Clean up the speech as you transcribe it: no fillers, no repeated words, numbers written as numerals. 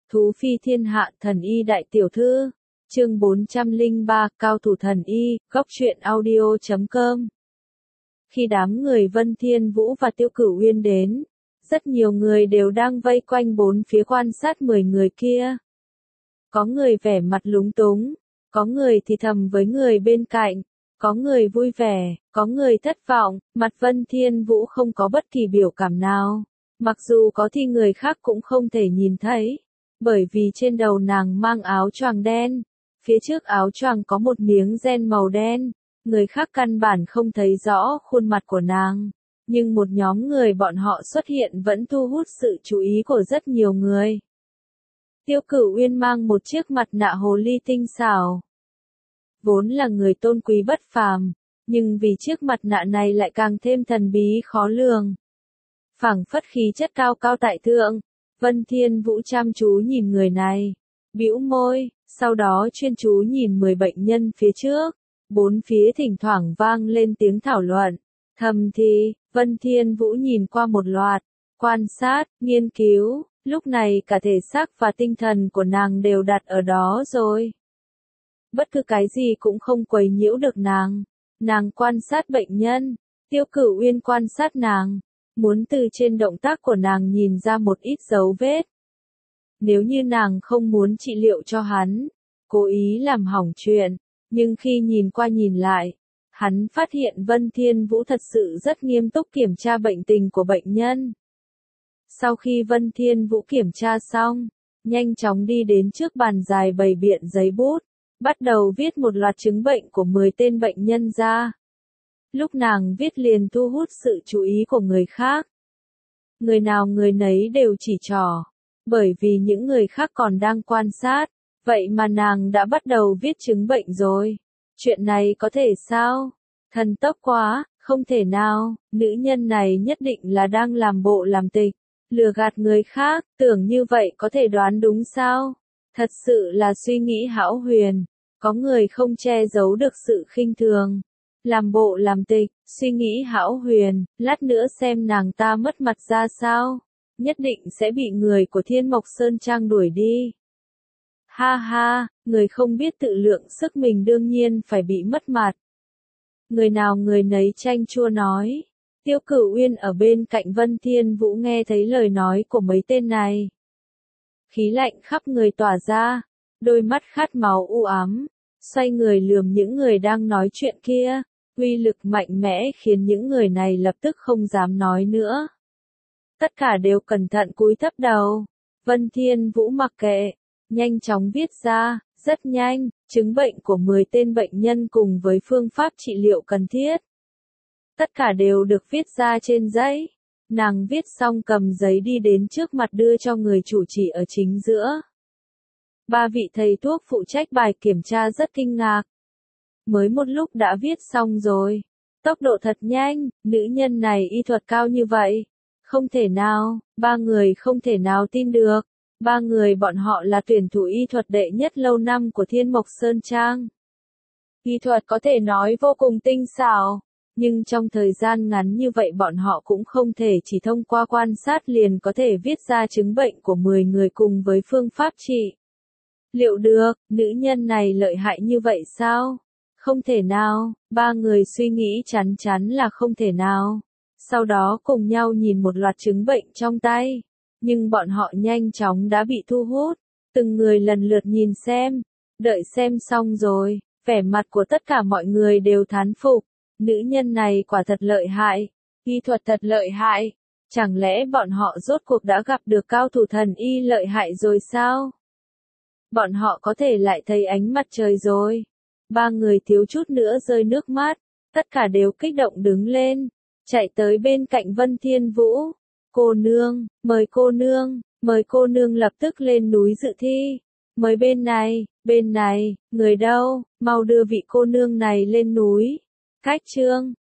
Thú phi thiên hạ thần y đại tiểu thư. Chương 403, cao thủ thần y, góc truyện audio.com. Khi đám người Vân Thiên Vũ và Tiêu Cửu Uyên đến, rất nhiều người đều đang vây quanh bốn phía quan sát 10 người kia. Có người vẻ mặt lúng túng, có người thì thầm với người bên cạnh, có người vui vẻ, có người thất vọng, mặt Vân Thiên Vũ không có bất kỳ biểu cảm nào. Mặc dù có thì người khác cũng không thể nhìn thấy, bởi vì trên đầu nàng mang áo choàng đen, phía trước áo choàng có một miếng ren màu đen, người khác căn bản không thấy rõ khuôn mặt của nàng, nhưng một nhóm người bọn họ xuất hiện vẫn thu hút sự chú ý của rất nhiều người. Tiêu Cửu Uyên mang một chiếc mặt nạ hồ ly tinh xảo, vốn là người tôn quý bất phàm, nhưng vì chiếc mặt nạ này lại càng thêm thần bí khó lường. Phảng phất khí chất cao cao tại thượng, Vân Thiên Vũ chăm chú nhìn người này, bĩu môi, sau đó chuyên chú nhìn 10 bệnh nhân phía trước, bốn phía thỉnh thoảng vang lên tiếng thảo luận. Thầm thì, Vân Thiên Vũ nhìn qua một loạt, quan sát, nghiên cứu, lúc này cả thể xác và tinh thần của nàng đều đặt ở đó rồi. Bất cứ cái gì cũng không quấy nhiễu được nàng. Nàng quan sát bệnh nhân, Tiêu Cửu Uyên quan sát nàng, muốn từ trên động tác của nàng nhìn ra một ít dấu vết. Nếu như nàng không muốn trị liệu cho hắn, cố ý làm hỏng chuyện, nhưng khi nhìn qua nhìn lại, hắn phát hiện Vân Thiên Vũ thật sự rất nghiêm túc kiểm tra bệnh tình của bệnh nhân. Sau khi Vân Thiên Vũ kiểm tra xong, nhanh chóng đi đến trước bàn dài bày biện giấy bút, bắt đầu viết một loạt chứng bệnh của 10 tên bệnh nhân ra. Lúc nàng viết liền thu hút sự chú ý của người khác. Người nào người nấy đều chỉ trỏ, bởi vì những người khác còn đang quan sát, vậy mà nàng đã bắt đầu viết chứng bệnh rồi. Chuyện này có thể sao? Thần tốc quá, không thể nào, nữ nhân này nhất định là đang làm bộ làm tịch, lừa gạt người khác, tưởng như vậy có thể đoán đúng sao? Thật sự là suy nghĩ hão huyền, có người không che giấu được sự khinh thường. Làm bộ làm tịch, suy nghĩ hão huyền, lát nữa xem nàng ta mất mặt ra sao, nhất định sẽ bị người của Thiên Mộc Sơn Trang đuổi đi. Ha ha, người không biết tự lượng sức mình đương nhiên phải bị mất mặt. Người nào người nấy chanh chua nói. Tiêu Cửu Uyên ở bên cạnh Vân Thiên Vũ nghe thấy lời nói của mấy tên này. Khí lạnh khắp người tỏa ra, đôi mắt khát máu u ám, xoay người lườm những người đang nói chuyện kia, uy lực mạnh mẽ khiến những người này lập tức không dám nói nữa. Tất cả đều cẩn thận cúi thấp đầu. Vân Thiên Vũ mặc kệ, nhanh chóng viết ra, rất nhanh, chứng bệnh của 10 tên bệnh nhân cùng với phương pháp trị liệu cần thiết. Tất cả đều được viết ra trên giấy. Nàng viết xong cầm giấy đi đến trước mặt đưa cho người chủ trì ở chính giữa. 3 vị thầy thuốc phụ trách bài kiểm tra rất kinh ngạc. Mới một lúc đã viết xong rồi. Tốc độ thật nhanh, nữ nhân này y thuật cao như vậy. Không thể nào, 3 người không thể nào tin được. 3 người bọn họ là tuyển thủ y thuật đệ nhất lâu năm của Thiên Mộc Sơn Trang. Y thuật có thể nói vô cùng tinh xảo, nhưng trong thời gian ngắn như vậy bọn họ cũng không thể chỉ thông qua quan sát liền có thể viết ra chứng bệnh của 10 người cùng với phương pháp trị. Liệu được, nữ nhân này lợi hại như vậy sao? Không thể nào, 3 người suy nghĩ chắn chắn là không thể nào. Sau đó cùng nhau nhìn một loạt chứng bệnh trong tay. Nhưng bọn họ nhanh chóng đã bị thu hút. Từng người lần lượt nhìn xem. Đợi xem xong rồi, vẻ mặt của tất cả mọi người đều thán phục. Nữ nhân này quả thật lợi hại. Y thuật thật lợi hại. Chẳng lẽ bọn họ rốt cuộc đã gặp được cao thủ thần y lợi hại rồi sao? Bọn họ có thể lại thấy ánh mặt trời rồi. 3 người thiếu chút nữa rơi nước mắt. Tất cả đều kích động đứng lên. Chạy tới bên cạnh Vân Thiên Vũ. Cô nương, mời cô nương lập tức lên núi dự thi. Mời bên này, người đâu, mau đưa vị cô nương này lên núi. Cách trương,